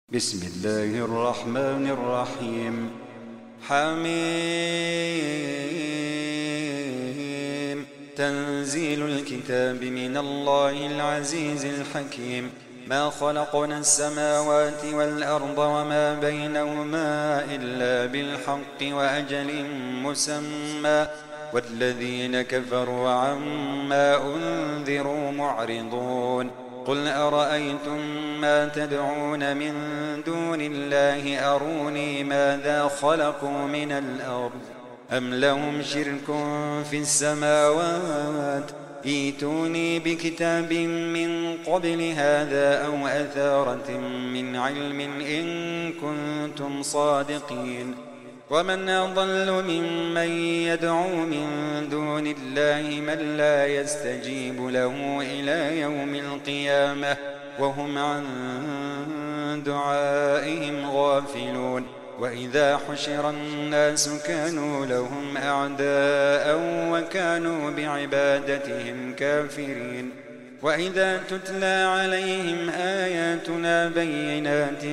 بسم الله الرحمن الرحيم. حميم. تنزيل الكتاب من الله العزيز الحكيم. ما خلقنا السماوات والأرض وما بينهما إلا بالحق وأجل مسمى، والذين كفروا عما أنذروا معرضون. قل أرأيتم ما تدعون من دون الله أروني ماذا خلقوا من الأرض أم لهم شرك في السماوات ائتوني بكتاب من قبل هذا أو أثارة من علم إن كنتم صادقين. ومن أضل ممن يدعو من دون الله من لا يستجيب له إلى يوم القيامة وهم عن دعائهم غافلون. وإذا حشر الناس كانوا لهم أعداء وكانوا بعبادتهم كافرين. وإذا تتلى عليهم آياتنا بينات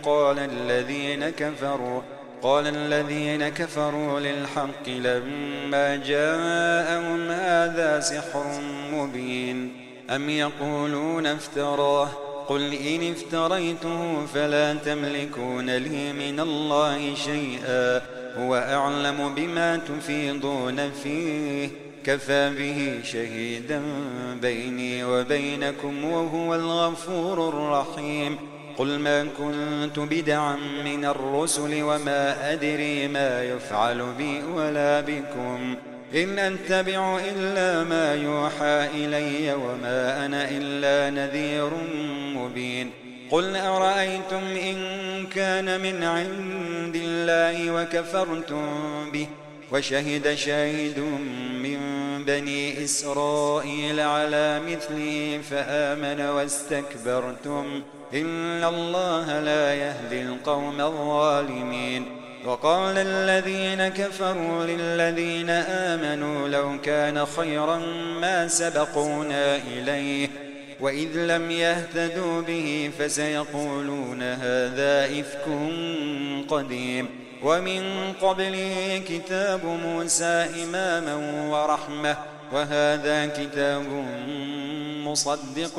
قال الذين كفروا للحق لما جاءهم هذا سحر مبين أم يقولون افتراه قل إن افتريته فلا تملكون لي من الله شيئا هو أعلم بما تفيضون فيه كفى به شهيدا بيني وبينكم وهو الغفور الرحيم. قل ما كنت بدعا من الرسل وما أدري ما يفعل بي ولا بكم إن أتبع إلا ما يوحى إلي وما أنا إلا نذير مبين. قل أرأيتم إن كان من عند الله وكفرتم به وشهد شاهد من بني إسرائيل على مثله فآمن واستكبرتم إن الله لا يهدي القوم الظالمين. وقال الذين كفروا للذين آمنوا لو كان خيرا ما سبقونا إليه وإذ لم يهتدوا به فسيقولون هذا إفك قديم. ومن قبله كتاب موسى إماما ورحمة وهذا كتاب مصدق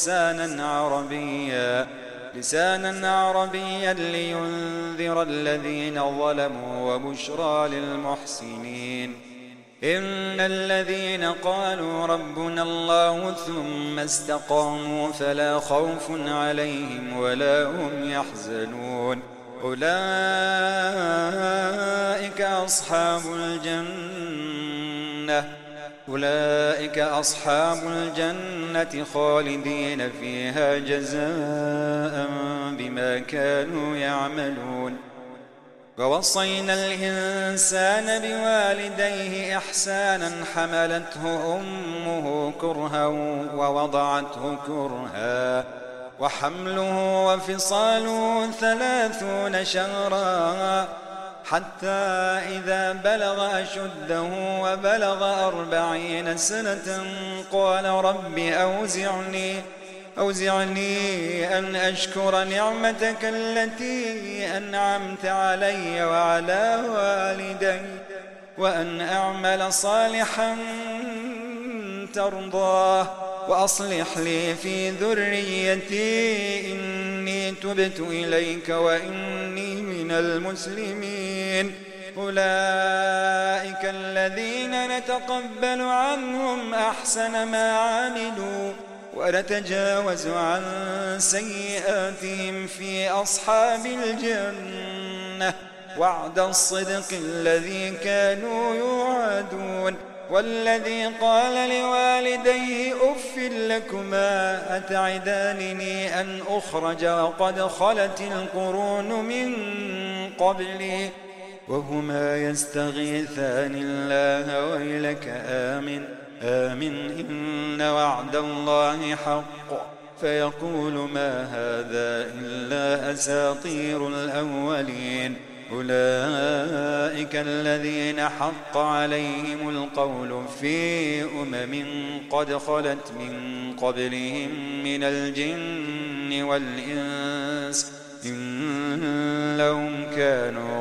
لسانا عربيا لينذر الذين ظلموا وبشرى للمحسنين. إن الذين قالوا ربنا الله ثم استقاموا فلا خوف عليهم ولا هم يحزنون أولئك أصحاب الجنة خالدين فيها جزاء بما كانوا يعملون. ووصينا الإنسان بوالديه إحسانا حملته أمه كرها ووضعته كرها وحمله وفصاله 30 شهرا حتى إذا بلغ أشده وبلغ 40 سنة قال رب أوزعني أن أشكر نعمتك التي أنعمت علي وعلى والدي وأن أعمل صالحا ترضاه وأصلح لي في ذريتي إني تبت إليك وإني من المسلمين. أولئك الذين نتقبل عنهم أحسن ما عملوا ونتجاوز عن سيئاتهم في أصحاب الجنة وعد الصدق الذي كانوا يوعدون. والذي قال لوالديه أف لكما أتعدانني أن أخرج وقد خلت القرون من قبلي وهما يستغيثان الله ويلك آمن إن وعد الله حق فيقول ما هذا إلا أساطير الأولين. أولئك الذين حق عليهم القول في قد خلت من قبلهم من الجن والإنس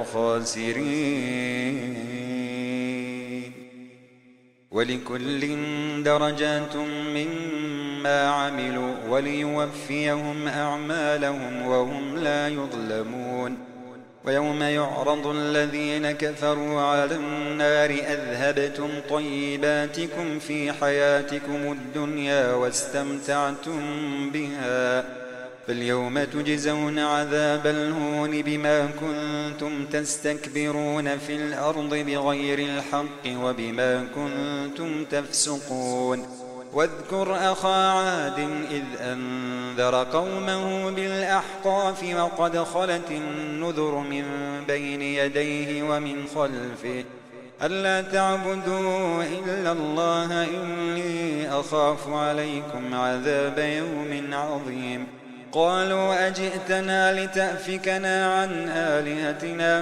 الخاسرين. ولكل درجات مما عملوا وليوفيهم أعمالهم وهم لا يظلمون. ويوم يعرض الذين كفروا على النار أذهبتم طيباتكم في حياتكم الدنيا واستمتعتم بها فاليوم تجزون عذاب الهون بما كنتم تستكبرون في الأرض بغير الحق وبما كنتم تفسقون. واذكر أخا عاد إذ أنذر قومه بالأحقاف وقد خلت النذر من بين يديه ومن خلفه ألا تعبدوا إلا الله إني أخاف عليكم عذاب يوم عظيم. قالوا أجئتنا لتأفكنا عن آلهتنا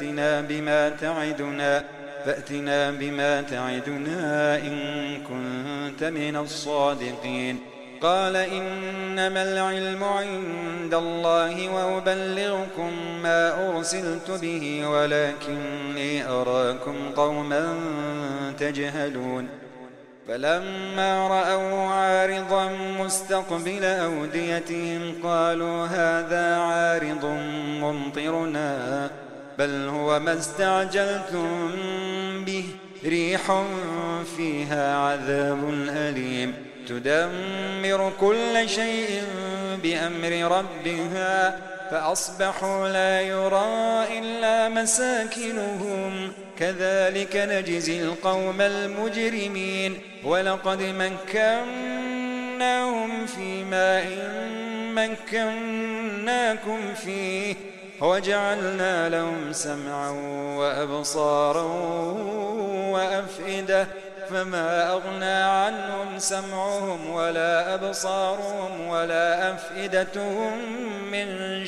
فأتنا بما تعدنا إن كنت من الصادقين. قال إنما العلم عند الله وأبلغكم ما أرسلت به ولكني أراكم قوما تجهلون. فلما رأوا عارضا مستقبل أوديتهم قالوا هذا عارض ممطرنا بل هو ما استعجلتم به ريح فيها عذاب أليم تدمر كل شيء بأمر ربها فأصبحوا لا يرى إلا مساكنهم كذلك نجزي القوم المجرمين. ولقد مكناهم في ماء مكناكم فيه وجعلنا لهم سمعا وأبصارا وأفئدة فما أغنى عنهم سمعهم ولا أبصارهم ولا أفئدتهم من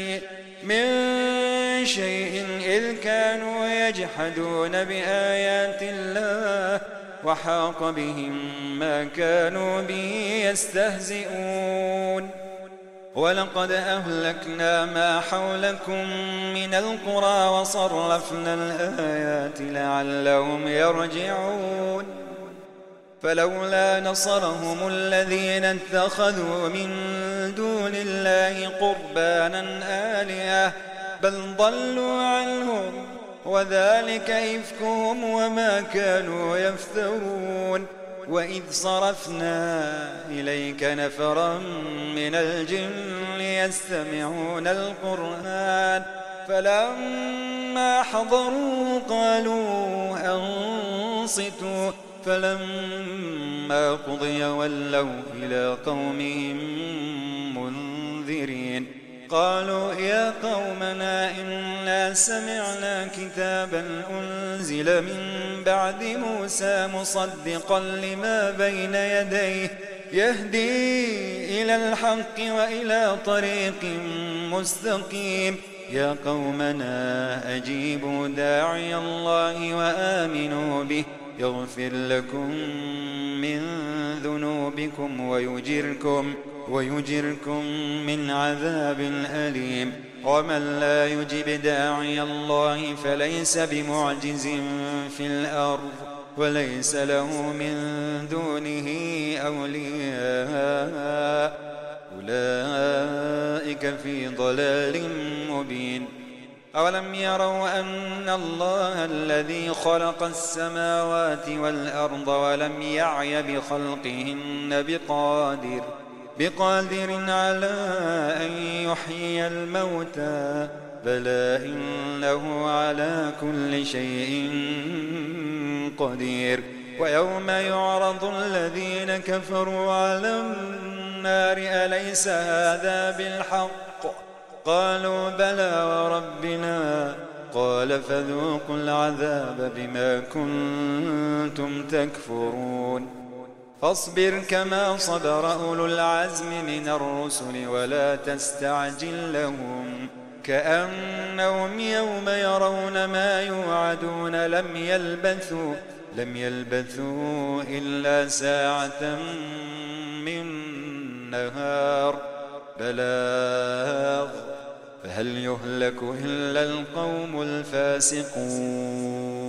شيء إذ كانوا يجحدون بآيات الله وحاق بهم ما كانوا به يستهزئون. ولقد أهلكنا ما حولكم من القرى وصرفنا الآيات لعلهم يرجعون. فلولا نصرهم الذين اتخذوا من دون الله قربانا آلهة بل ضلوا عنهم وذلك إفكهم وما كانوا يفترون. وإذ صرفنا إليك نفرا من الجن يستمعون القرآن فلما حضروا قالوا أنصتوا فلما قضي ولوا إلى قومهم منذرين. قالوا يا قومنا إنا سمعنا كتابا أنزل من بعد موسى مصدقا لما بين يديه يهدي إلى الحق وإلى طريق مستقيم. يا قومنا أجيبوا داعي الله وآمنوا به يغفر لكم من ذنوبكم ويجركم من عذاب أليم. ومن لا يجب داعي الله فليس بمعجز في الأرض وليس له من دونه أولياء أولئك في ضلال مبين. أولم يروا أن الله الذي خلق السماوات والأرض ولم يعي بخلقهن بقادر على أن يحيي الموتى بلى إنه على كل شيء قدير. ويوم يعرض الذين كفروا على النار أليس هذا بالحق قالوا بلى وربنا قال فذوقوا العذاب بما كنتم تكفرون. فاصبر كما صبر أولو العزم من الرسل ولا تستعجل لهم كأنهم يوم يرون ما يوعدون لم يلبثوا إلا ساعة من نهار بلاغ فهل يهلك إلا القوم الفاسقون